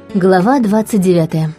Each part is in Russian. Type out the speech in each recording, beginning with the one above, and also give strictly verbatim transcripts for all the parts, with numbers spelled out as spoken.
Глава двадцать девятая.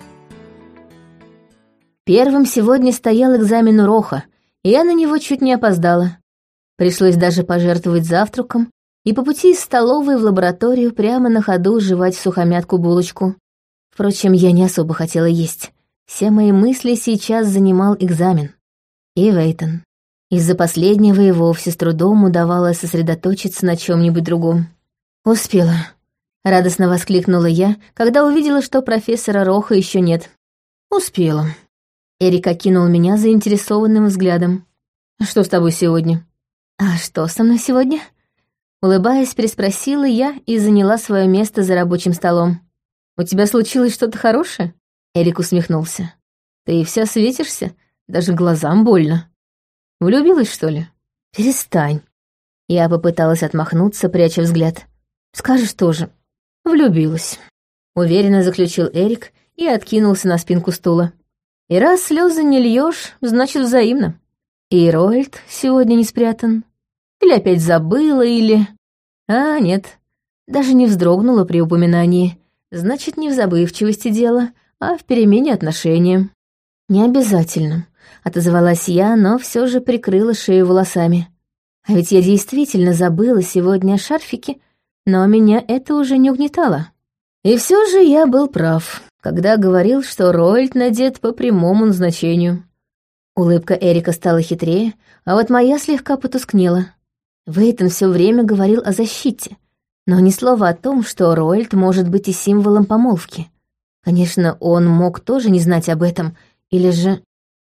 Первым сегодня стоял экзамен у Роха, и я на него чуть не опоздала. Пришлось даже пожертвовать завтраком и по пути из столовой в лабораторию прямо на ходу жевать в сухомятку булочку. Впрочем, я не особо хотела есть. Все мои мысли сейчас занимал экзамен. И Вейтон. Из-за последнего и вовсе с трудом удавалось сосредоточиться на чем-нибудь другом. Успела. Радостно воскликнула я, когда увидела, что профессора Роха еще нет. Успела. Эрик окинул меня заинтересованным взглядом. «Что с тобой сегодня?» «А что со мной сегодня?» Улыбаясь, переспросила я и заняла свое место за рабочим столом. «У тебя случилось что-то хорошее?» Эрик усмехнулся. «Ты вся светишься, даже глазам больно. Влюбилась, что ли?» «Перестань». Я попыталась отмахнуться, пряча взгляд. «Скажешь тоже». «Влюбилась», — уверенно заключил Эрик и откинулся на спинку стула. «И раз слезы не льешь, значит, взаимно. И Роальд сегодня не спрятан. Или опять забыла, или... А, нет, даже не вздрогнула при упоминании. Значит, не в забывчивости дело, а в перемене отношения». «Не обязательно», — отозвалась я, но все же прикрыла шею волосами. А ведь я действительно забыла сегодня о шарфике, но меня это уже не угнетало. И все же я был прав, когда говорил, что Роальд надет по прямому назначению. Улыбка Эрика стала хитрее, а вот моя слегка потускнела. Вейтон все время говорил о защите, но ни слова о том, что Роальд может быть и символом помолвки. Конечно, он мог тоже не знать об этом, или же...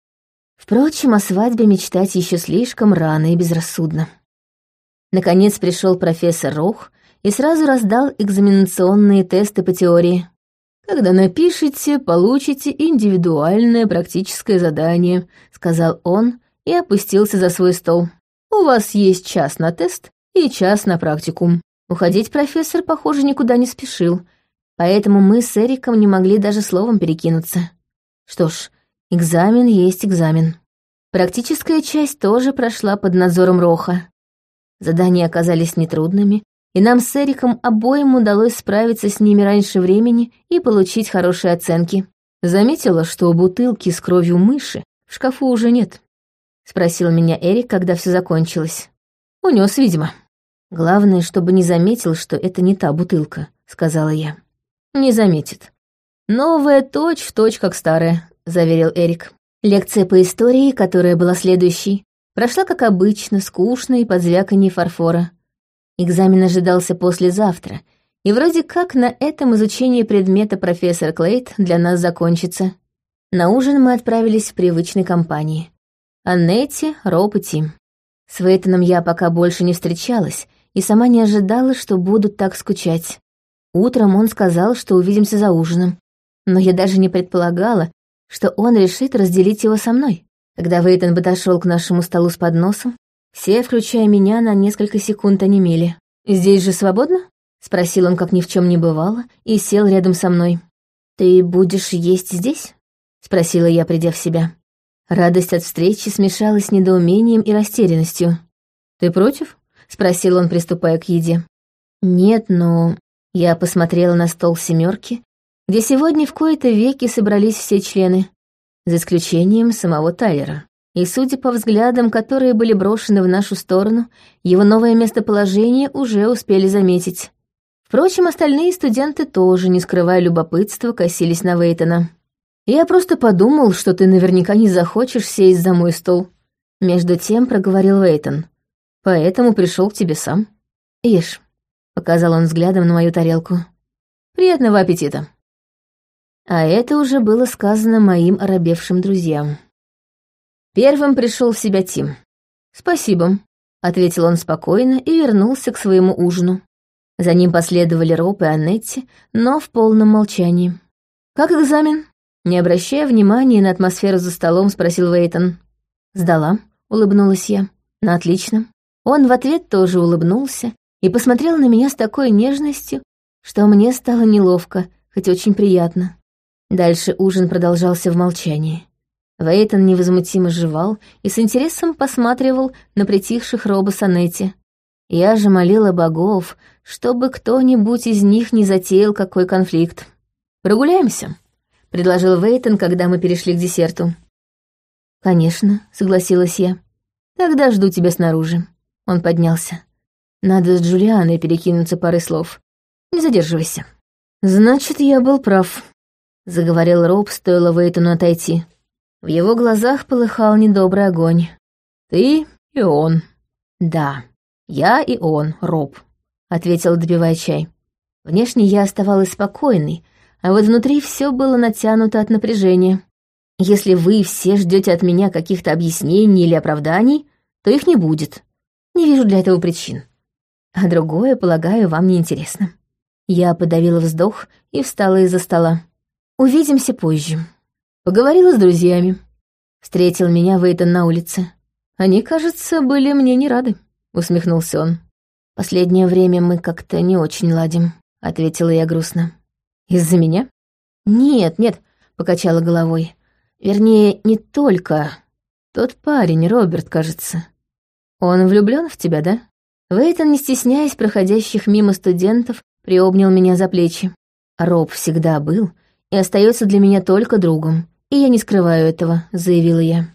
Впрочем, о свадьбе мечтать еще слишком рано и безрассудно. Наконец пришел профессор Рох и сразу раздал экзаменационные тесты по теории. «Когда напишете, получите индивидуальное практическое задание», — сказал он и опустился за свой стол. «У вас есть час на тест и час на практикум». Уходить профессор, похоже, никуда не спешил, поэтому мы с Эриком не могли даже словом перекинуться. Что ж, экзамен есть экзамен. Практическая часть тоже прошла под надзором Роха. Задания оказались нетрудными, и нам с Эриком обоим удалось справиться с ними раньше времени и получить хорошие оценки. «Заметила, что бутылки с кровью мыши в шкафу уже нет?» — спросил меня Эрик, когда все закончилось. «Унес, видимо». «Главное, чтобы не заметил, что это не та бутылка», — сказала я. «Не заметит. Новая точь-в-точь, как старая», — заверил Эрик. Лекция по истории, которая была следующей, прошла, как обычно, скучно и под звяканье фарфора. Экзамен ожидался послезавтра, и вроде как на этом изучение предмета профессор Клейд для нас закончится. На ужин мы отправились в привычной компании. Аннетти, Роб и Тим. С Вейтоном я пока больше не встречалась, и сама не ожидала, что буду так скучать. Утром он сказал, что увидимся за ужином, но я даже не предполагала, что он решит разделить его со мной. Когда Вейтон подошел к нашему столу с подносом, все, включая меня, на несколько секунд онемели. «Здесь же свободно?» — спросил он, как ни в чем не бывало, и сел рядом со мной. «Ты будешь есть здесь?» — спросила я, придя в себя. Радость от встречи смешалась с недоумением и растерянностью. «Ты против?» — спросил он, приступая к еде. «Нет, но...» Я посмотрела на стол семерки, где сегодня в кои-то веки собрались все члены, за исключением самого Тайлера. И, судя по взглядам, которые были брошены в нашу сторону, его новое местоположение уже успели заметить. Впрочем, остальные студенты тоже, не скрывая любопытства, косились на Вейтона. «Я просто подумал, что ты наверняка не захочешь сесть за мой стол», — между тем проговорил Вейтон. «Поэтому пришел к тебе сам. Ешь», — показал он взглядом на мою тарелку. «Приятного аппетита». А это уже было сказано моим оробевшим друзьям. Первым пришел в себя Тим. «Спасибо», — ответил он спокойно и вернулся к своему ужину. За ним последовали Роб и Аннетти, но в полном молчании. «Как экзамен?» Не обращая внимания на атмосферу за столом, спросил Вейтон. «Сдала», — улыбнулась я. «На отлично». Он в ответ тоже улыбнулся и посмотрел на меня с такой нежностью, что мне стало неловко, хоть очень приятно. Дальше ужин продолжался в молчании. Вейтон невозмутимо жевал и с интересом посматривал на притихших Роба с Аннетти. Я же молила богов, чтобы кто-нибудь из них не затеял какой конфликт. «Прогуляемся», — предложил Вейтон, когда мы перешли к десерту. «Конечно», — согласилась я. «Тогда жду тебя снаружи». Он поднялся. «Надо с Джулианой перекинуться парой слов. Не задерживайся». «Значит, я был прав», — заговорил Роб, стоило Вейтону отойти. В его глазах полыхал недобрый огонь. «Ты и он». «Да, я и он, Роб», — ответил, допивая чай. Внешне я оставалась спокойной, а вот внутри все было натянуто от напряжения. Если вы все ждете от меня каких-то объяснений или оправданий, то их не будет. Не вижу для этого причин. А другое, полагаю, вам не интересно. Я подавила вздох и встала из-за стола. Увидимся позже. Поговорила с друзьями. Встретил меня Вейтон на улице. Они, кажется, были мне не рады, усмехнулся он. Последнее время мы как-то не очень ладим, ответила я грустно. Из-за меня? Нет, нет, покачала головой. Вернее, не только. Тот парень, Роберт, кажется. Он влюблён в тебя, да? Вейтон, не стесняясь проходящих мимо студентов, приобнял меня за плечи. Роб всегда был и остается для меня только другом, и я не скрываю этого, заявила я.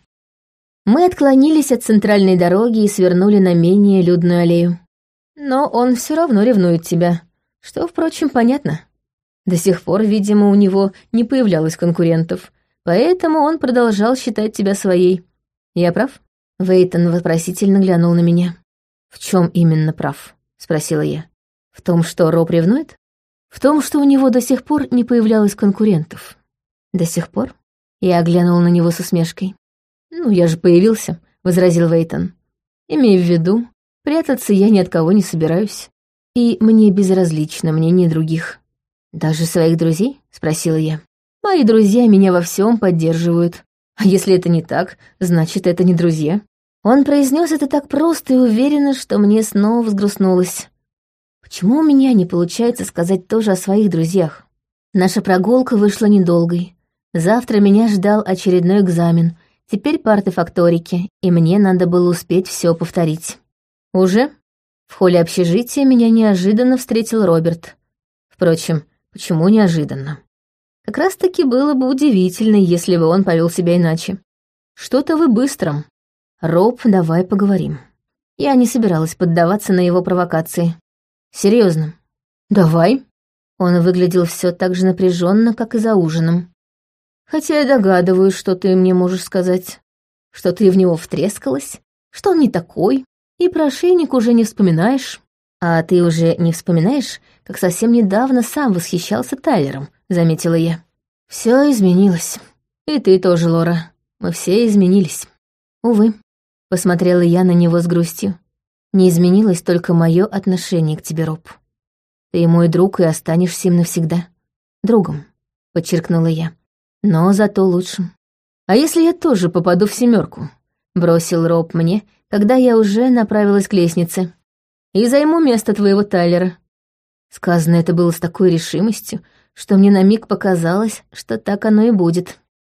Мы отклонились от центральной дороги и свернули на менее людную аллею. Но он все равно ревнует тебя, что, впрочем, понятно. До сих пор, видимо, у него не появлялось конкурентов, поэтому он продолжал считать тебя своей. Я прав? Вейтон вопросительно глянул на меня. В чем именно прав? Спросила я. В том, что Роб ревнует? В том, что у него до сих пор не появлялось конкурентов. До сих пор? Я оглянула на него с усмешкой. «Ну, я же появился», — возразил Вейтон. «Имея в виду, прятаться я ни от кого не собираюсь. И мне безразлично мнение других». «Даже своих друзей?» — спросила я. «Мои друзья меня во всем поддерживают. А если это не так, значит, это не друзья». Он произнес это так просто и уверенно, что мне снова взгрустнулось. Почему у меня не получается сказать тоже о своих друзьях? Наша прогулка вышла недолгой. Завтра меня ждал очередной экзамен, теперь по артефакторике, и мне надо было успеть все повторить. Уже? В холле общежития меня неожиданно встретил Роберт. Впрочем, почему неожиданно? Как раз-таки было бы удивительно, если бы он повел себя иначе. Что-то вы быстром. Роб, давай поговорим. Я не собиралась поддаваться на его провокации. Серьезно. Давай. Он выглядел все так же напряженно, как и за ужином. Хотя я догадываюсь, что ты мне можешь сказать. Что ты в него втрескалась, что он не такой, и про ошейник уже не вспоминаешь. А ты уже не вспоминаешь, как совсем недавно сам восхищался Тайлером, заметила я. Все изменилось. И ты тоже, Лора. Мы все изменились. Увы, посмотрела я на него с грустью. Не изменилось только мое отношение к тебе, Роб. Ты мой друг и останешься им навсегда. Другом, подчеркнула я. Но зато лучшим. А если я тоже попаду в семерку? Бросил Роб мне, когда я уже направилась к лестнице. И займу место твоего Тайлера. Сказано это было с такой решимостью, что мне на миг показалось, что так оно и будет.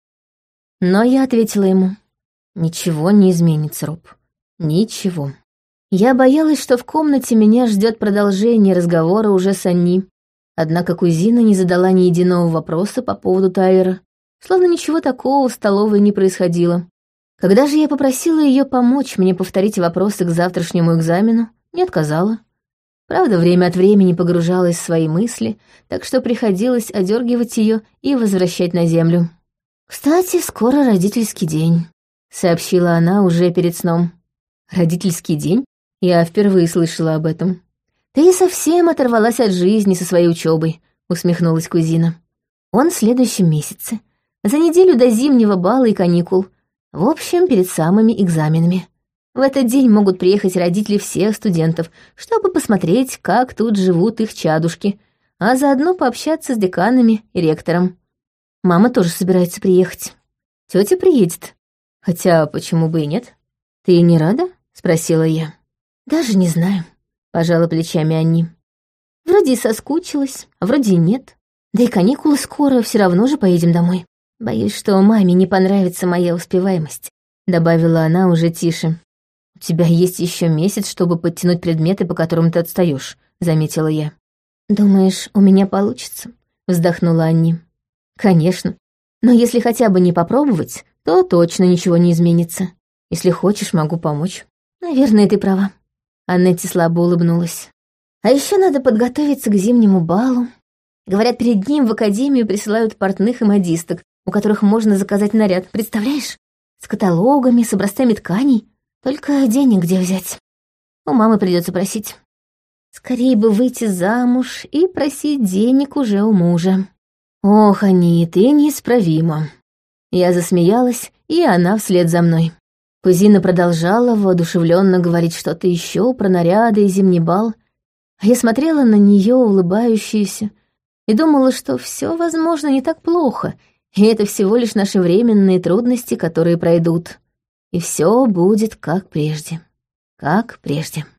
Но я ответила ему. Ничего не изменится, Роб. Ничего. Я боялась, что в комнате меня ждет продолжение разговора уже с Анни. Однако кузина не задала ни единого вопроса по поводу Тайлера, словно ничего такого в столовой не происходило. Когда же я попросила ее помочь мне повторить вопросы к завтрашнему экзамену, не отказала. Правда, время от времени погружалась в свои мысли, так что приходилось одергивать ее и возвращать на землю. «Кстати, скоро родительский день», — сообщила она уже перед сном. «Родительский день? Я впервые слышала об этом». «Ты совсем оторвалась от жизни со своей учебой», — усмехнулась кузина. «Он в следующем месяце, за неделю до зимнего бала и каникул, в общем, перед самыми экзаменами. В этот день могут приехать родители всех студентов, чтобы посмотреть, как тут живут их чадушки, а заодно пообщаться с деканами и ректором. Мама тоже собирается приехать. Тетя приедет. Хотя почему бы и нет? Ты не рада?» — спросила я. «Даже не знаю», — пожала плечами Анни. «Вроде и соскучилась, а вроде и нет. Да и каникулы скоро, все равно же поедем домой. Боюсь, что маме не понравится моя успеваемость», — добавила она уже тише. «У тебя есть еще месяц, чтобы подтянуть предметы, по которым ты отстаешь», — заметила я. «Думаешь, у меня получится?» — вздохнула Анни. Конечно. Но если хотя бы не попробовать, то точно ничего не изменится. Если хочешь, могу помочь. Наверное, ты права. Аннетти слабо улыбнулась. А еще надо подготовиться к зимнему балу. Говорят, перед ним в академию присылают портных и модисток, у которых можно заказать наряд, представляешь? С каталогами, с образцами тканей. Только денег где взять? У мамы придется просить. Скорее бы выйти замуж и просить денег уже у мужа. Ох, Ани, ты неисправима. Я засмеялась, и она вслед за мной. Кузина продолжала воодушевленно говорить что-то еще про наряды и зимний бал, а я смотрела на нее, улыбающуюся, и думала, что все, возможно, не так плохо, и это всего лишь наши временные трудности, которые пройдут. И все будет как прежде. Как прежде.